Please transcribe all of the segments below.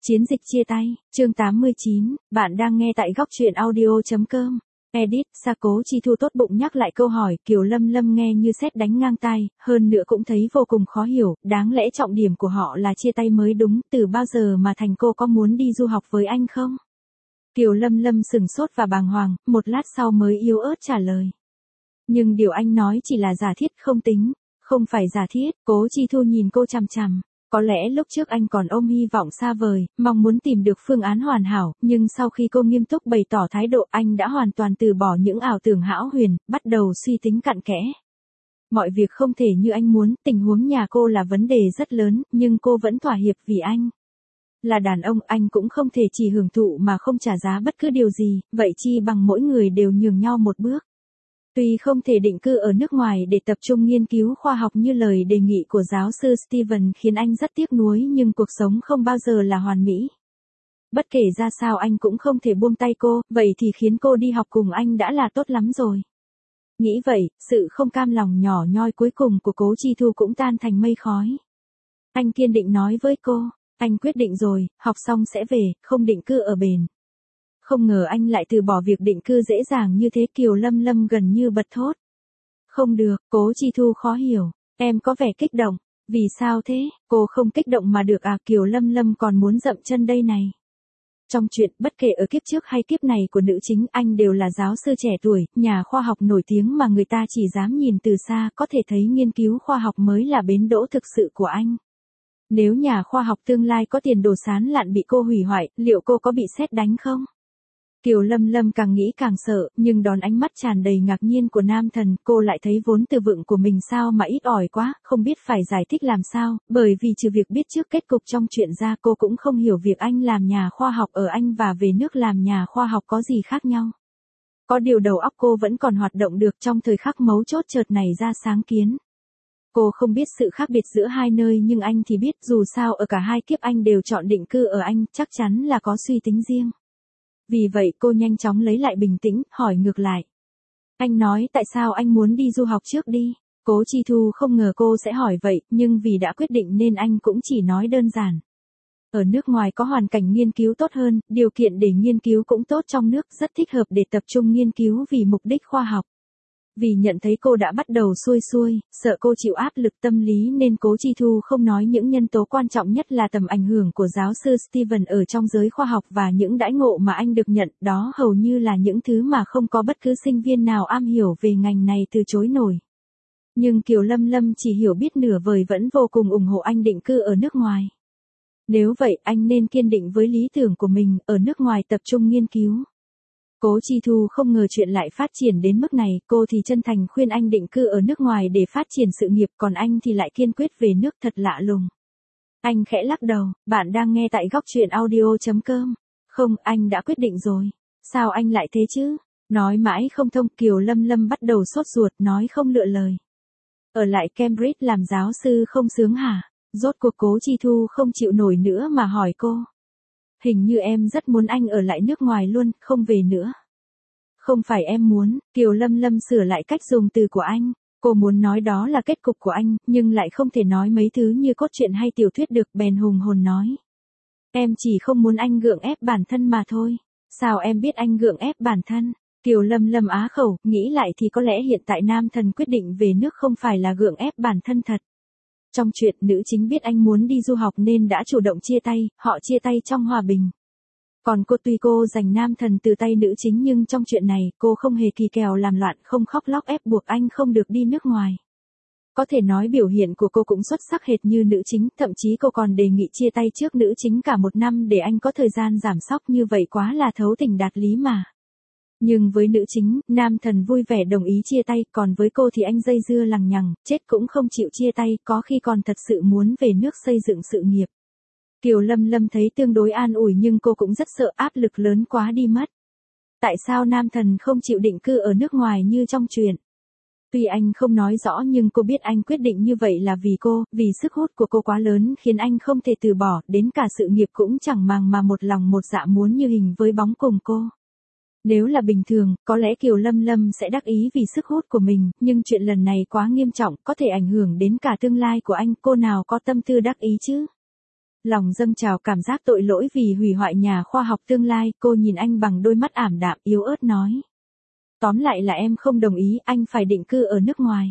Chiến dịch chia tay, chương 89, bạn đang nghe tại góc truyện audio.com. Edit, Cố Chi Thu tốt bụng nhắc lại câu hỏi, Kiều Lâm Lâm nghe như sét đánh ngang tai, hơn nữa cũng thấy vô cùng khó hiểu, đáng lẽ trọng điểm của họ là chia tay mới đúng, từ bao giờ mà thành cô có muốn đi du học với anh không? Kiều Lâm Lâm sừng sốt và bàng hoàng, một lát sau mới yếu ớt trả lời. Nhưng điều anh nói chỉ là giả thiết không tính, không phải giả thiết, Cố Chi Thu nhìn cô chằm chằm. Có lẽ lúc trước anh còn ôm hy vọng xa vời, mong muốn tìm được phương án hoàn hảo, nhưng sau khi cô nghiêm túc bày tỏ thái độ anh đã hoàn toàn từ bỏ những ảo tưởng hão huyền, bắt đầu suy tính cặn kẽ. Mọi việc không thể như anh muốn, tình huống nhà cô là vấn đề rất lớn, nhưng cô vẫn thỏa hiệp vì anh. Là đàn ông anh cũng không thể chỉ hưởng thụ mà không trả giá bất cứ điều gì, vậy chi bằng mỗi người đều nhường nhau một bước. Tuy không thể định cư ở nước ngoài để tập trung nghiên cứu khoa học như lời đề nghị của giáo sư Steven khiến anh rất tiếc nuối nhưng cuộc sống không bao giờ là hoàn mỹ. Bất kể ra sao anh cũng không thể buông tay cô, vậy thì khiến cô đi học cùng anh đã là tốt lắm rồi. Nghĩ vậy, sự không cam lòng nhỏ nhoi cuối cùng của Cố Chi Thu cũng tan thành mây khói. Anh kiên định nói với cô, anh quyết định rồi, học xong sẽ về, không định cư ở bển. Không ngờ anh lại từ bỏ việc định cư dễ dàng như thế. Kiều Lâm Lâm gần như bật thốt. Không được, Cố Chi Thu khó hiểu, em có vẻ kích động, vì sao thế, cô không kích động mà được à? Kiều Lâm Lâm còn muốn dậm chân đây này. Trong chuyện, bất kể ở kiếp trước hay kiếp này của nữ chính, anh đều là giáo sư trẻ tuổi, nhà khoa học nổi tiếng mà người ta chỉ dám nhìn từ xa, có thể thấy nghiên cứu khoa học mới là bến đỗ thực sự của anh. Nếu nhà khoa học tương lai có tiền đồ sán lạn bị cô hủy hoại, liệu cô có bị sét đánh không? Kiều Lâm Lâm càng nghĩ càng sợ, nhưng đón ánh mắt tràn đầy ngạc nhiên của nam thần, cô lại thấy vốn từ vựng của mình sao mà ít ỏi quá, không biết phải giải thích làm sao, bởi vì trừ việc biết trước kết cục trong chuyện ra cô cũng không hiểu việc anh làm nhà khoa học ở Anh và về nước làm nhà khoa học có gì khác nhau. Có điều đầu óc cô vẫn còn hoạt động được trong thời khắc mấu chốt chợt này ra sáng kiến. Cô không biết sự khác biệt giữa hai nơi nhưng anh thì biết, dù sao ở cả hai kiếp anh đều chọn định cư ở Anh, chắc chắn là có suy tính riêng. Vì vậy cô nhanh chóng lấy lại bình tĩnh, hỏi ngược lại. Anh nói tại sao anh muốn đi du học trước đi? Cố Chi Thu không ngờ cô sẽ hỏi vậy, nhưng vì đã quyết định nên anh cũng chỉ nói đơn giản. Ở nước ngoài có hoàn cảnh nghiên cứu tốt hơn, điều kiện để nghiên cứu cũng tốt trong nước, rất thích hợp để tập trung nghiên cứu vì mục đích khoa học. Vì nhận thấy cô đã bắt đầu xuôi xuôi, sợ cô chịu áp lực tâm lý nên Cố Chi Thu không nói những nhân tố quan trọng nhất là tầm ảnh hưởng của giáo sư Steven ở trong giới khoa học và những đãi ngộ mà anh được nhận, đó hầu như là những thứ mà không có bất cứ sinh viên nào am hiểu về ngành này từ chối nổi. Nhưng Kiều Lâm Lâm chỉ hiểu biết nửa vời vẫn vô cùng ủng hộ anh định cư ở nước ngoài. Nếu vậy anh nên kiên định với lý tưởng của mình, ở nước ngoài tập trung nghiên cứu. Cố Chi Thu không ngờ chuyện lại phát triển đến mức này, cô thì chân thành khuyên anh định cư ở nước ngoài để phát triển sự nghiệp, còn anh thì lại kiên quyết về nước, thật lạ lùng. Anh khẽ lắc đầu, bạn đang nghe tại góc truyện audio.com. Không, anh đã quyết định rồi. Sao anh lại thế chứ? Nói mãi không thông, Kiều Lâm Lâm bắt đầu sốt ruột, nói không lựa lời. Ở lại Cambridge làm giáo sư không sướng hả? Rốt cuộc Cố Chi Thu không chịu nổi nữa mà hỏi cô. Hình như em rất muốn anh ở lại nước ngoài luôn, không về nữa. Không phải em muốn, Kiều Lâm Lâm sửa lại cách dùng từ của anh. Cô muốn nói đó là kết cục của anh, nhưng lại không thể nói mấy thứ như cốt truyện hay tiểu thuyết được, bèn hùng hồn nói. Em chỉ không muốn anh gượng ép bản thân mà thôi. Sao em biết anh gượng ép bản thân? Kiều Lâm Lâm á khẩu, nghĩ lại thì có lẽ hiện tại nam thần quyết định về nước không phải là gượng ép bản thân thật. Trong chuyện, nữ chính biết anh muốn đi du học nên đã chủ động chia tay, họ chia tay trong hòa bình. Còn cô, tuy cô giành nam thần từ tay nữ chính nhưng trong chuyện này, cô không hề kỳ kèo làm loạn, không khóc lóc ép buộc anh không được đi nước ngoài. Có thể nói biểu hiện của cô cũng xuất sắc hệt như nữ chính, thậm chí cô còn đề nghị chia tay trước nữ chính cả 1 năm để anh có thời gian giảm sóc, như vậy quá là thấu tình đạt lý mà. Nhưng với nữ chính, nam thần vui vẻ đồng ý chia tay, còn với cô thì anh dây dưa lằng nhằng, chết cũng không chịu chia tay, có khi còn thật sự muốn về nước xây dựng sự nghiệp. Kiều Lâm Lâm thấy tương đối an ủi nhưng cô cũng rất sợ áp lực lớn quá đi mất. Tại sao nam thần không chịu định cư ở nước ngoài như trong truyện? Tuy anh không nói rõ nhưng cô biết anh quyết định như vậy là vì cô, vì sức hút của cô quá lớn khiến anh không thể từ bỏ, đến cả sự nghiệp cũng chẳng màng mà một lòng một dạ muốn như hình với bóng cùng cô. Nếu là bình thường, có lẽ Kiều Lâm Lâm sẽ đắc ý vì sức hút của mình, nhưng chuyện lần này quá nghiêm trọng, có thể ảnh hưởng đến cả tương lai của anh, cô nào có tâm tư đắc ý chứ? Lòng dâng trào cảm giác tội lỗi vì hủy hoại nhà khoa học tương lai, cô nhìn anh bằng đôi mắt ảm đạm yếu ớt nói. Tóm lại là em không đồng ý, anh phải định cư ở nước ngoài.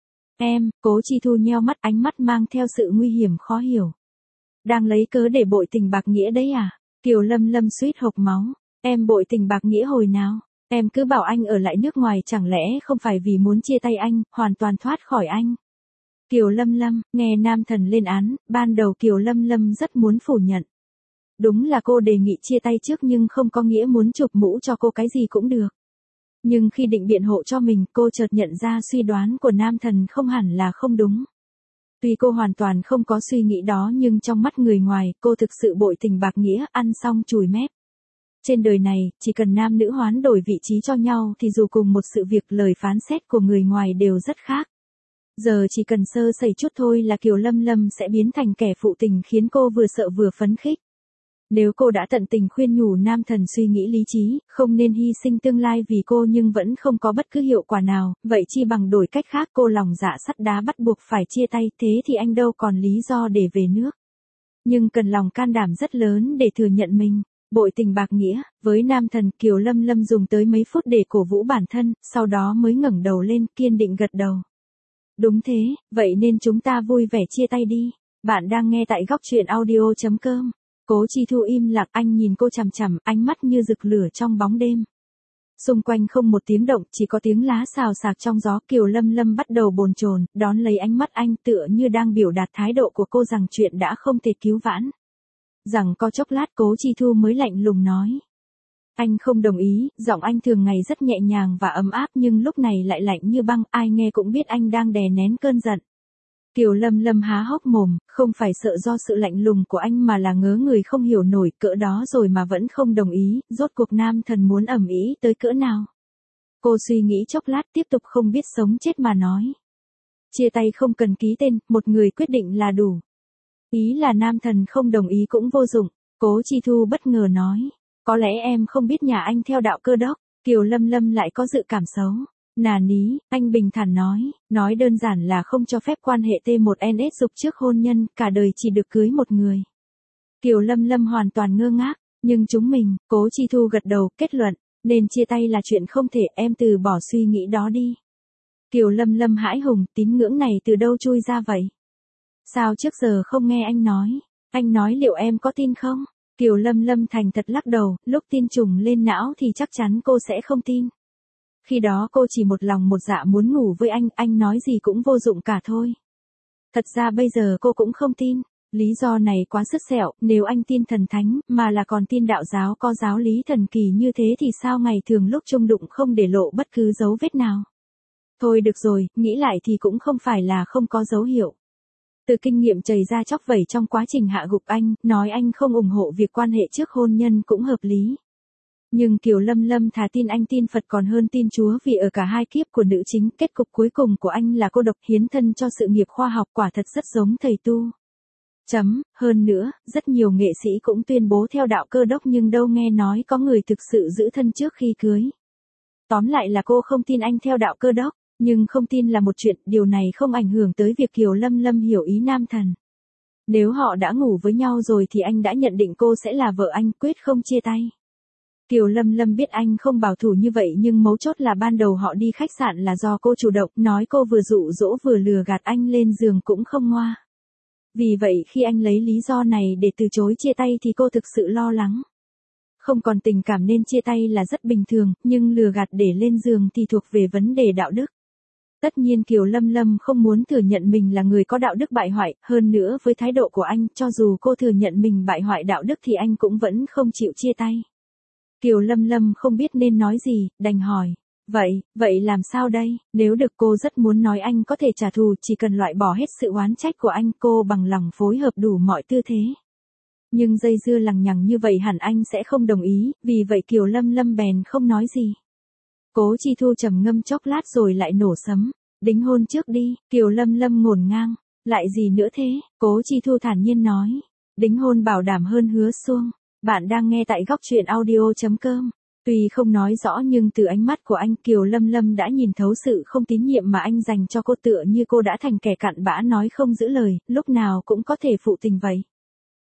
Em, Cố Chi Thu nheo mắt, ánh mắt mang theo sự nguy hiểm khó hiểu. Đang lấy cớ để bội tình bạc nghĩa đấy à? Kiều Lâm Lâm suýt hộc máu. Em bội tình bạc nghĩa hồi nào? Em cứ bảo anh ở lại nước ngoài chẳng lẽ không phải vì muốn chia tay anh, hoàn toàn thoát khỏi anh. Kiều Lâm Lâm, nghe nam thần lên án, ban đầu Kiều Lâm Lâm rất muốn phủ nhận. Đúng là cô đề nghị chia tay trước nhưng không có nghĩa muốn chụp mũ cho cô cái gì cũng được. Nhưng khi định biện hộ cho mình, cô chợt nhận ra suy đoán của nam thần không hẳn là không đúng. Tuy cô hoàn toàn không có suy nghĩ đó nhưng trong mắt người ngoài, cô thực sự bội tình bạc nghĩa, ăn xong chùi mép. Trên đời này, chỉ cần nam nữ hoán đổi vị trí cho nhau thì dù cùng một sự việc lời phán xét của người ngoài đều rất khác. Giờ chỉ cần sơ sẩy chút thôi là Kiều Lâm Lâm sẽ biến thành kẻ phụ tình khiến cô vừa sợ vừa phấn khích. Nếu cô đã tận tình khuyên nhủ nam thần suy nghĩ lý trí, không nên hy sinh tương lai vì cô nhưng vẫn không có bất cứ hiệu quả nào, vậy chi bằng đổi cách khác, cô lòng dạ sắt đá bắt buộc phải chia tay, thế thì anh đâu còn lý do để về nước. Nhưng cần lòng can đảm rất lớn để thừa nhận mình bội tình bạc nghĩa với nam thần. Kiều Lâm Lâm dùng tới mấy phút để cổ vũ bản thân, sau đó mới ngẩng đầu lên kiên định gật đầu. Đúng thế, vậy nên chúng ta vui vẻ chia tay đi. Bạn đang nghe tại góc truyện audio.com. Cố Chi Thu im lặng, anh nhìn cô chằm chằm, ánh mắt như rực lửa trong bóng đêm. Xung quanh không một tiếng động, chỉ có tiếng lá xào xạc trong gió. Kiều Lâm Lâm bắt đầu bồn chồn, đón lấy ánh mắt anh tựa như đang biểu đạt thái độ của cô rằng chuyện đã không thể cứu vãn. Rằng có chốc lát Cố Chi Thu mới lạnh lùng nói. Anh không đồng ý, giọng anh thường ngày rất nhẹ nhàng và ấm áp nhưng lúc này lại lạnh như băng, ai nghe cũng biết anh đang đè nén cơn giận. Kiều Lâm Lâm há hốc mồm, không phải sợ do sự lạnh lùng của anh mà là ngớ người không hiểu nổi cỡ đó rồi mà vẫn không đồng ý, rốt cuộc nam thần muốn ầm ĩ tới cỡ nào. Cô suy nghĩ chốc lát tiếp tục không biết sống chết mà nói. Chia tay không cần ký tên, một người quyết định là đủ. Ý là nam thần không đồng ý cũng vô dụng, Cố Chi Thu bất ngờ nói. Có lẽ em không biết nhà anh theo đạo Cơ đốc. Kiều Lâm Lâm lại có dự cảm xấu. Nà ní, anh bình thản nói đơn giản là không cho phép quan hệ T1NS dục trước hôn nhân, cả đời chỉ được cưới một người. Kiều Lâm Lâm hoàn toàn ngơ ngác, nhưng chúng mình, Cố Chi Thu gật đầu, kết luận, nên chia tay là chuyện không thể, em từ bỏ suy nghĩ đó đi. Kiều Lâm Lâm hãi hùng, tín ngưỡng này từ đâu chui ra vậy? Sao trước giờ không nghe anh nói liệu em có tin không? Kiều Lâm Lâm thành thật lắc đầu, lúc tin trùng lên não thì chắc chắn cô sẽ không tin. Khi đó cô chỉ một lòng một dạ muốn ngủ với anh nói gì cũng vô dụng cả thôi. Thật ra bây giờ cô cũng không tin, lý do này quá sứt sẹo, nếu anh tin thần thánh, mà là còn tin đạo giáo có giáo lý thần kỳ như thế thì sao ngày thường lúc chung đụng không để lộ bất cứ dấu vết nào. Thôi được rồi, nghĩ lại thì cũng không phải là không có dấu hiệu. Từ kinh nghiệm chảy ra chóc vẩy trong quá trình hạ gục anh, nói anh không ủng hộ việc quan hệ trước hôn nhân cũng hợp lý. Nhưng Kiều Lâm Lâm thà tin anh tin Phật còn hơn tin Chúa vì ở cả hai kiếp của nữ chính, kết cục cuối cùng của anh là cô độc hiến thân cho sự nghiệp khoa học, quả thật rất giống thầy tu. Hơn nữa, rất nhiều nghệ sĩ cũng tuyên bố theo đạo Cơ đốc nhưng đâu nghe nói có người thực sự giữ thân trước khi cưới. Tóm lại là cô không tin anh theo đạo Cơ đốc, nhưng không tin là một chuyện, điều này không ảnh hưởng tới việc Kiều Lâm Lâm hiểu ý nam thần. Nếu họ đã ngủ với nhau rồi thì anh đã nhận định cô sẽ là vợ anh, quyết không chia tay. Kiều Lâm Lâm biết anh không bảo thủ như vậy nhưng mấu chốt là ban đầu họ đi khách sạn là do cô chủ động, nói cô vừa dụ dỗ vừa lừa gạt anh lên giường cũng không ngoa. Vì vậy khi anh lấy lý do này để từ chối chia tay thì cô thực sự lo lắng. Không còn tình cảm nên chia tay là rất bình thường, nhưng lừa gạt để lên giường thì thuộc về vấn đề đạo đức. Tất nhiên Kiều Lâm Lâm không muốn thừa nhận mình là người có đạo đức bại hoại, hơn nữa với thái độ của anh, cho dù cô thừa nhận mình bại hoại đạo đức thì anh cũng vẫn không chịu chia tay. Kiều Lâm Lâm không biết nên nói gì, đành hỏi. Vậy làm sao đây? Nếu được cô rất muốn nói anh có thể trả thù, chỉ cần loại bỏ hết sự oán trách của anh, cô bằng lòng phối hợp đủ mọi tư thế. Nhưng dây dưa lằng nhằng như vậy hẳn anh sẽ không đồng ý, vì vậy Kiều Lâm Lâm bèn không nói gì. Cố Chi Thu trầm ngâm chốc lát rồi lại nổ sấm. Đính hôn trước đi, Kiều Lâm Lâm ngổn ngang. Lại gì nữa thế? Cố Chi Thu thản nhiên nói. Đính hôn bảo đảm hơn hứa suông. Bạn đang nghe tại góc truyện audio.com. Tuy không nói rõ nhưng từ ánh mắt của anh, Kiều Lâm Lâm đã nhìn thấu sự không tín nhiệm mà anh dành cho cô, tựa như cô đã thành kẻ cặn bã nói không giữ lời, lúc nào cũng có thể phụ tình vậy.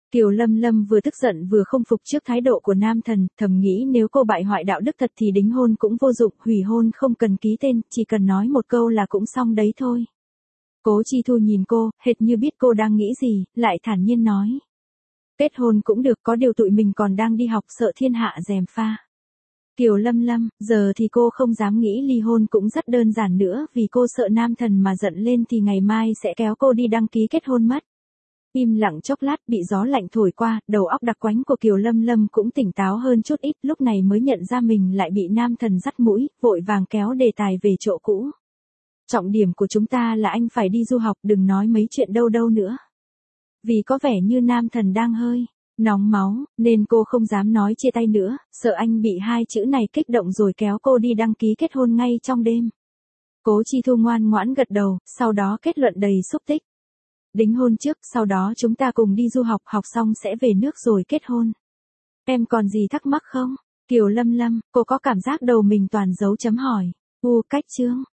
Kiều Lâm Lâm vừa tức giận vừa không phục trước thái độ của nam thần, thầm nghĩ nếu cô bại hoại đạo đức thật thì đính hôn cũng vô dụng, hủy hôn không cần ký tên, chỉ cần nói một câu là cũng xong đấy thôi. Cố Chi Thu nhìn cô, hệt như biết cô đang nghĩ gì, lại thản nhiên nói. Kết hôn cũng được, có điều tụi mình còn đang đi học, sợ thiên hạ gièm pha. Kiều Lâm Lâm, giờ thì cô không dám nghĩ ly hôn cũng rất đơn giản nữa, vì cô sợ nam thần mà giận lên thì ngày mai sẽ kéo cô đi đăng ký kết hôn mất. Im lặng chốc lát, bị gió lạnh thổi qua, đầu óc đặc quánh của Kiều Lâm Lâm cũng tỉnh táo hơn chút ít, lúc này mới nhận ra mình lại bị nam thần dắt mũi, vội vàng kéo đề tài về chỗ cũ. Trọng điểm của chúng ta là anh phải đi du học, đừng nói mấy chuyện đâu đâu nữa. Vì có vẻ như nam thần đang hơi nóng máu, nên cô không dám nói chia tay nữa, sợ anh bị hai chữ này kích động rồi kéo cô đi đăng ký kết hôn ngay trong đêm. Cố Chi Thu ngoan ngoãn gật đầu, sau đó kết luận đầy xúc tích. Đính hôn trước, sau đó chúng ta cùng đi du học, học xong sẽ về nước rồi kết hôn. Em còn gì thắc mắc không? Kiều Lâm Lâm, cô có cảm giác đầu mình toàn dấu chấm hỏi. Cách chương.